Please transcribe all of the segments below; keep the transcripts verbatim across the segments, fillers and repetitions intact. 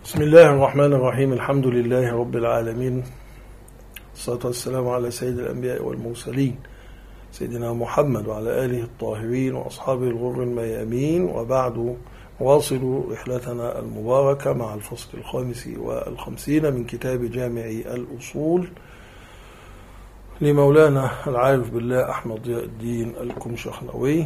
بسم الله الرحمن الرحيم. الحمد لله رب العالمين، الصلاة والسلام على سيد الأنبياء والمرسلين سيدنا محمد وعلى آله الطاهرين وأصحابه الغر الميامين، وبعد واصل رحلتنا المباركة مع الفصل الخامس والخمسين من كتاب جامع الأصول لمولانا العارف بالله أحمد ضياء الدين الكمشخنوي.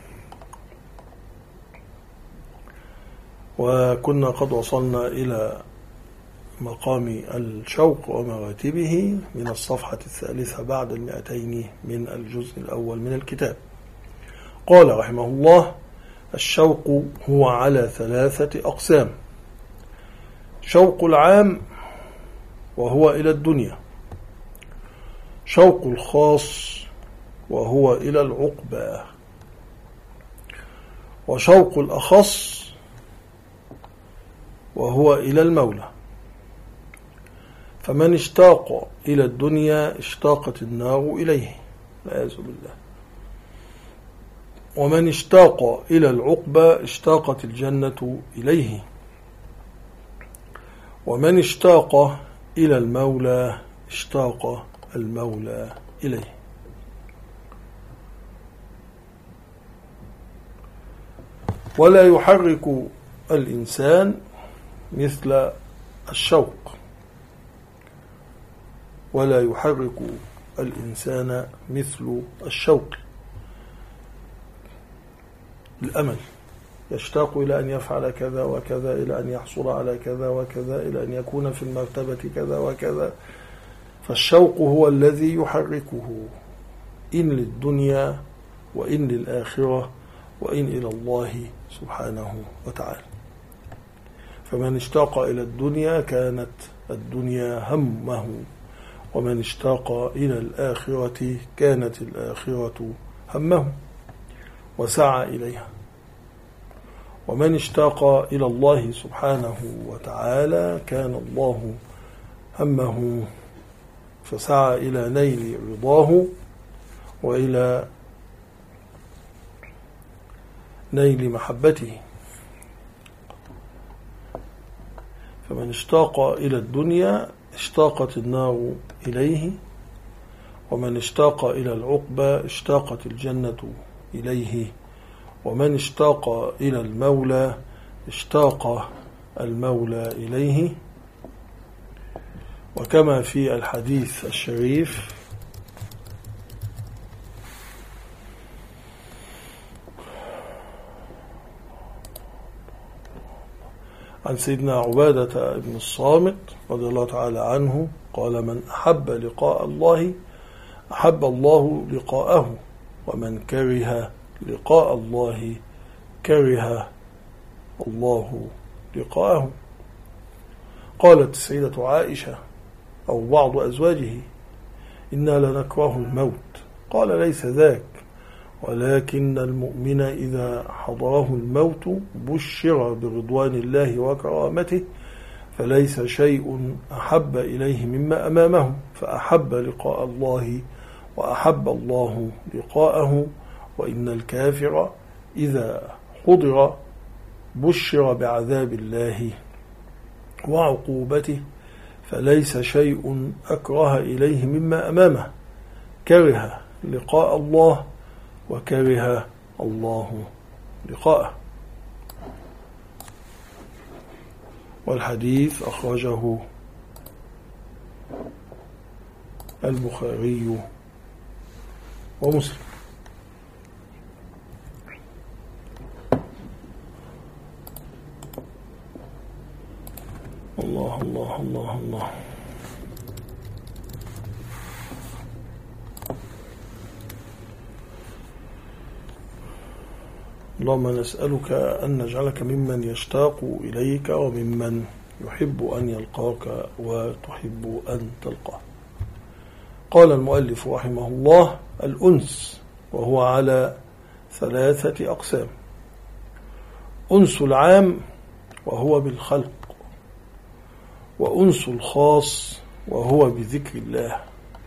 وكنا قد وصلنا إلى مقام الشوق ومراتبه من الصفحة الثالثة بعد المئتين من الجزء الأول من الكتاب. قال رحمه الله: الشوق هو على ثلاثة أقسام: شوق العام وهو إلى الدنيا، شوق الخاص وهو إلى العقبى، وشوق الأخص وهو إلى المولى. فمن اشتاق إلى الدنيا اشتاقت النار إليه والعياذ بالله، ومن اشتاق إلى العقبى اشتاقت الجنة إليه، ومن اشتاق إلى المولى اشتاق المولى إليه. ولا يحرك الإنسان مثل الشوق، ولا يحرك الإنسان مثل الشوق. الأمل يشتاق إلى أن يفعل كذا وكذا، إلى أن يحصل على كذا وكذا، إلى أن يكون في المرتبة كذا وكذا. فالشوق هو الذي يحركه، إن للدنيا وإن للآخرة وإن إلى الله سبحانه وتعالى. فمن اشتاق إلى الدنيا كانت الدنيا همه، ومن اشتاق إلى الآخرة كانت الآخرة همه وسعى إليها، ومن اشتاق إلى الله سبحانه وتعالى كان الله همه فسعى إلى نيل رضاه وإلى نيل محبته. فمن اشتاق إلى الدنيا اشتاقت النار إليه، ومن اشتاق إلى العقبى اشتاقت الجنة إليه، ومن اشتاق إلى المولى اشتاق المولى إليه. وكما في الحديث الشريف: عن سيدنا عبادة بن الصامت رضي الله تعالى عنه قال: من أحب لقاء الله أحب الله لقاءه، ومن كره لقاء الله كره الله لقاءه. قالت السيدة عائشة أو بعض أزواجه: إنا لنكره الموت. قال: ليس ذاك، ولكن المؤمن إذا حضره الموت بشر برضوان الله وكرامته، فليس شيء أحب إليه مما أمامه، فأحب لقاء الله وأحب الله لقاءه. وإن الكافر إذا حضر بشر بعذاب الله وعقوبته، فليس شيء أكره إليه مما أمامه، كره لقاء الله وكره الله لقاءه. والحديث أخرجه البخاري ومسلم. الله الله الله الله. اللهم نسألك أن نجعلك ممن يشتاق إليك وممن يحب أن يلقاك وتحب أن تلقاه. قال المؤلف رحمه الله: الأنس وهو على ثلاثة أقسام: أنس العام وهو بالخلق، وأنس الخاص وهو بذكر الله،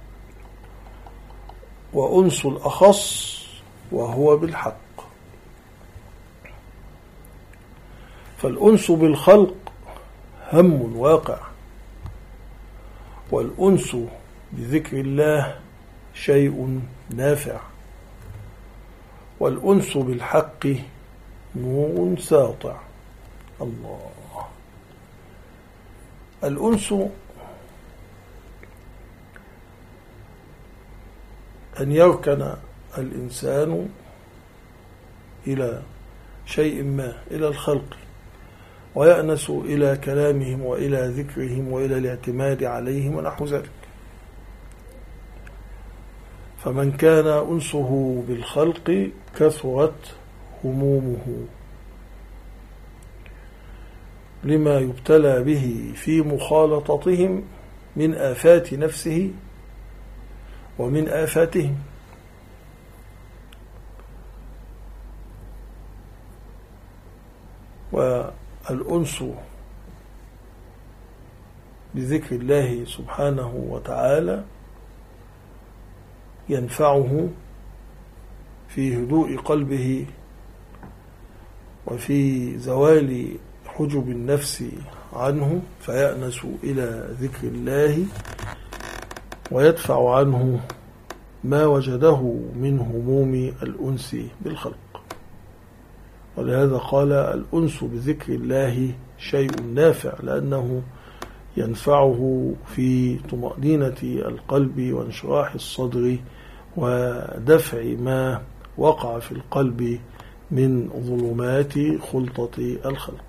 وأنس الأخص وهو بالحق. فالأنس بالخلق هم واقع. والأنس بذكر الله شيء نافع. والأنس بالحق نور ساطع. الله. الأنس أن يركن الإنسان إلى شيء ما، إلى الخلق، ويأنس إلى كلامهم وإلى ذكرهم وإلى الاعتماد عليهم ونحو ذلك. فمن كان أنسه بالخلق كثرت همومه لما يبتلى به في مخالطتهم من آفات نفسه ومن آفاتهم. والأنس بذكر الله سبحانه وتعالى ينفعه في هدوء قلبه وفي زوال حجب النفس عنه، فيأنس إلى ذكر الله ويدفع عنه ما وجده من هموم الأنس بالخلق. ولهذا قال الأنس بذكر الله شيء نافع، لأنه ينفعه في طمأنينة القلب وانشراح الصدر ودفع ما وقع في القلب من ظلمات خلطة الخلق.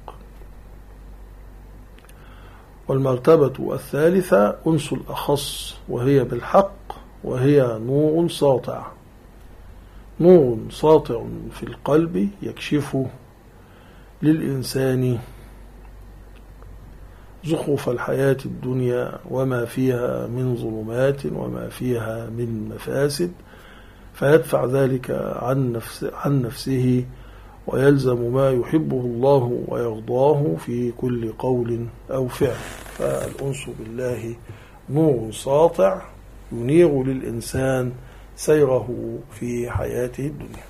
والمرتبة الثالثة أنس الأخص، وهي بالحق، وهي نور ساطع. نور ساطع في القلب يكشف للإنسان زخرف الحياة الدنيا وما فيها من ظلمات وما فيها من مفاسد، فيدفع ذلك عن, نفس عن نفسه ويلزم ما يحبه الله ويرضاه في كل قول أو فعل. فالأنس بالله نور ساطع ينير للإنسان سيره في حياته الدنيا.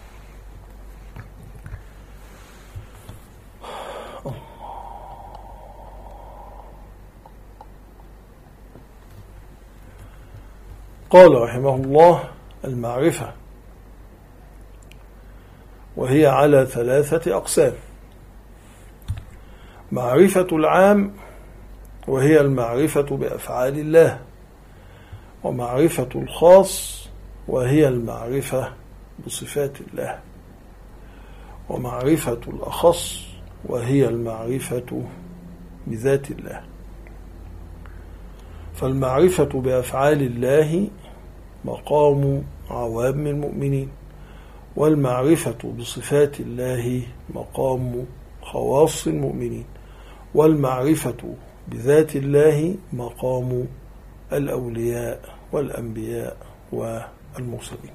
قال رحمه الله: المعرفة، وهي على ثلاثة أقسام: معرفة العام، وهي المعرفة بأفعال الله، ومعرفة الخاص، وهي المعرفة بصفات الله، ومعرفة الأخص، وهي المعرفة بذات الله. فالمعرفة بأفعال الله مقام عوام المؤمنين، والمعرفة بصفات الله مقام خواص المؤمنين، والمعرفة بذات الله مقام الأولياء والأنبياء والمرسلين.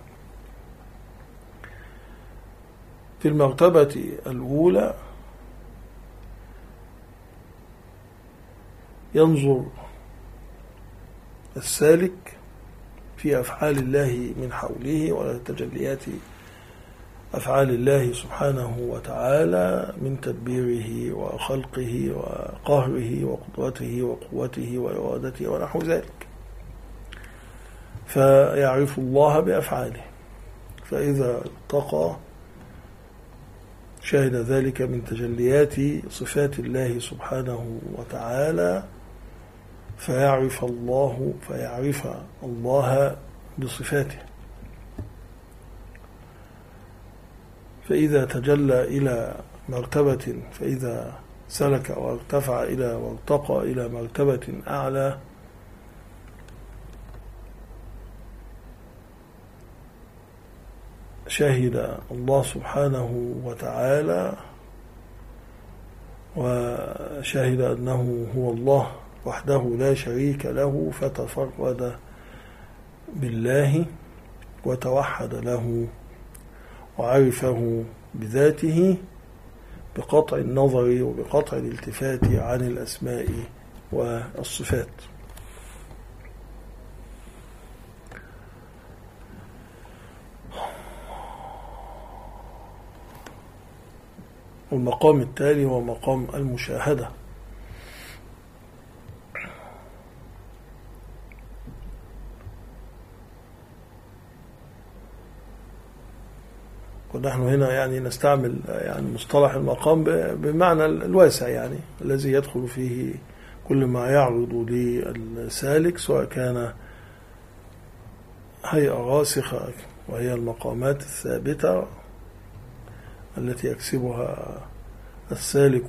في المرتبة الأولى ينظر السالك في أفعال الله من حوله وتجليات أفعال الله سبحانه وتعالى من تدبيره وخلقه وقهره وقدرته وقوته وإرادته ونحو ذلك، فيعرف الله بأفعاله. فإذا ارتقى شاهد ذلك من تجليات صفات الله سبحانه وتعالى، فيعرف الله فيعرف الله بصفاته. فإذا تجلى إلى مرتبة، فإذا سلك وارتفع إلى وارتقى إلى مرتبة أعلى، شهد الله سبحانه وتعالى وشهد أنه هو الله وحده لا شريك له، فتفرد بالله وتوحد له وعرفه بذاته بقطع النظر وبقطع الالتفات عن الأسماء والصفات. والمقام التالي هو مقام المشاهدة، ونحن هنا يعني نستعمل يعني مصطلح المقام بمعنى الواسع، يعني الذي يدخل فيه كل ما يعرض للسالك، سواء كان هيئة راسخة وهي المقامات الثابتة التي يكسبها السالك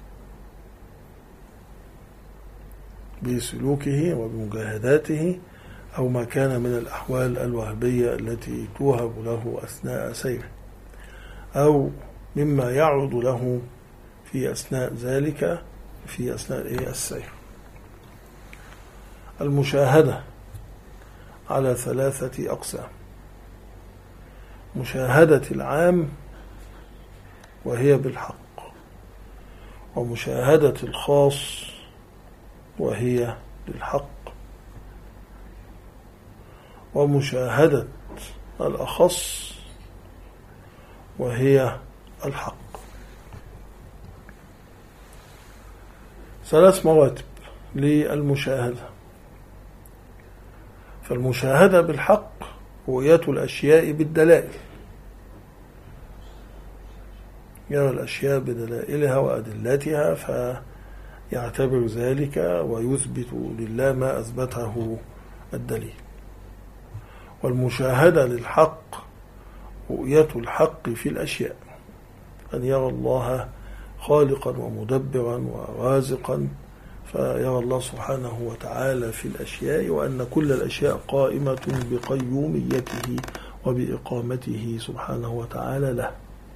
بسلوكه وبمجاهداته، أو ما كان من الأحوال الوهبية التي توهب له أثناء سيره، أو مما يعرض له في أثناء ذلك في أثناء السير. المشاهدة على ثلاثة أقسام: مشاهدة العام وهي بالحق، ومشاهدة الخاص وهي للحق، ومشاهدة الأخص وهي الحق. ثلاث مراتب للمشاهدة. فالمشاهدة بالحق رؤية الأشياء بالدلائل، يرى الأشياء بدلائلها وأدلتها فيعتبر ذلك ويثبت لله ما أثبته الدليل. والمشاهدة للحق رؤية الحق في الأشياء، أن يرى الله خالقا ومدبرا ورازقا، فيرى الله سبحانه وتعالى في الأشياء وأن كل الأشياء قائمة بقيوميته وبإقامته سبحانه وتعالى له.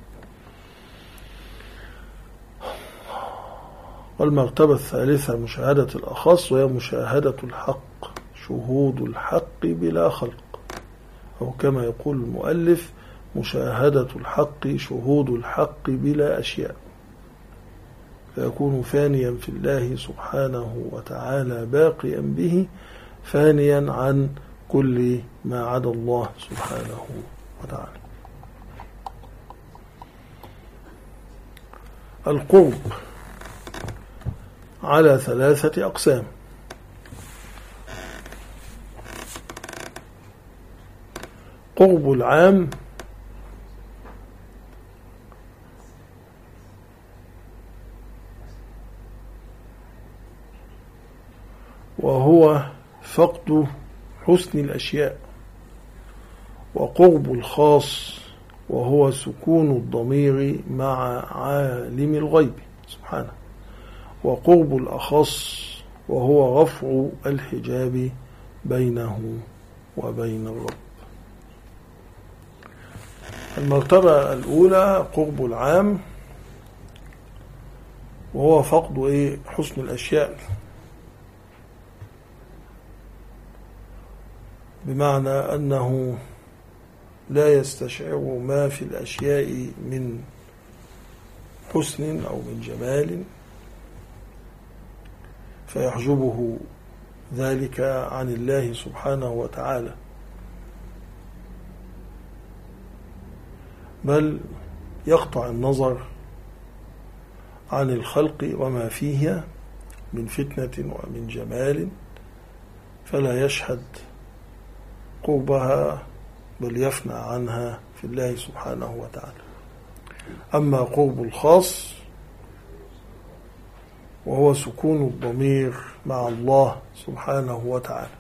والمرتبة الثالثة مشاهدة الأخص، وهي مشاهدة الحق، شهود الحق بلا خلق، أو كما يقول المؤلف مشاهدة الحق شهود الحق بلا أشياء، فيكون فانيا في الله سبحانه وتعالى باقيا به، فانيا عن كل ما عدا الله سبحانه وتعالى. القرب على ثلاثة أقسام: قرب العام، وهو فقد حسن الأشياء، وقرب الخاص وهو سكون الضمير مع عالم الغيب سبحانه، وقرب الأخص وهو رفع الحجاب بينه وبين الرب. المرتبة الأولى قرب العام، وهو فقد إيه؟ حسن الأشياء، بمعنى أنه لا يستشعر ما في الأشياء من حسن أو من جمال، فيحجبه ذلك عن الله سبحانه وتعالى، بل يقطع النظر عن الخلق وما فيها من فتنة ومن جمال، فلا يشهد قربها بل يفنى عنها في الله سبحانه وتعالى. أما قرب الخاص وهو سكون الضمير مع الله سبحانه وتعالى،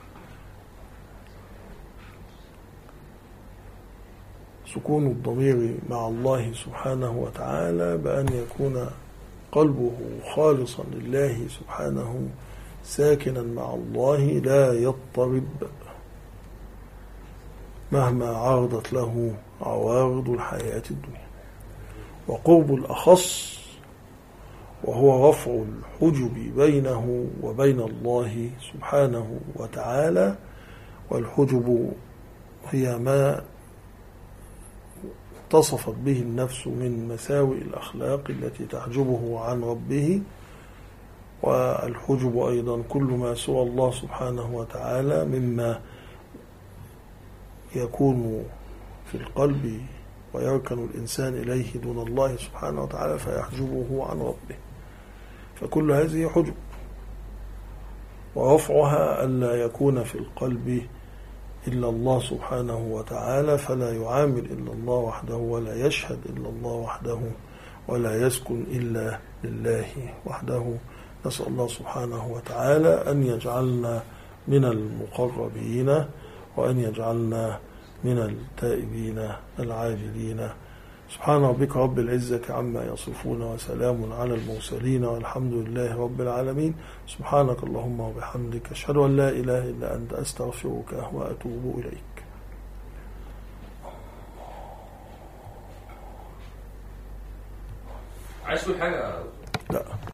سكون الضمير مع الله سبحانه وتعالى بأن يكون قلبه خالصا لله سبحانه، ساكنا مع الله، لا يضطرب مهما عرضت له عوارض الحياة الدنيا. وقرب الأخص وهو رفع الحجب بينه وبين الله سبحانه وتعالى، والحجب هي ما اتصفت به النفس من مساوئ الأخلاق التي تحجبه عن ربه. والحجب أيضا كل ما سوى الله سبحانه وتعالى مما يكون في القلب ويركن الإنسان إليه دون الله سبحانه وتعالى فيحجبه عن ربه، فكل هذه حجب، ورفعها ألا يكون في القلب إلا الله سبحانه وتعالى، فلا يعامل إلا الله وحده، ولا يشهد إلا الله وحده، ولا يسكن إلا لله وحده. نسأل الله سبحانه وتعالى أن يجعلنا من المقربين، وأن يجعلنا من التائبين العاجلين. سبحان ربك رب العزة عما يصفون، وسلام على المرسلين، والحمد لله رب العالمين. سبحانك اللهم وبحمدك، أشهد أن لا إله إلا أنت، أستغفرك وأتوب إليك. عايز تقول حاجة؟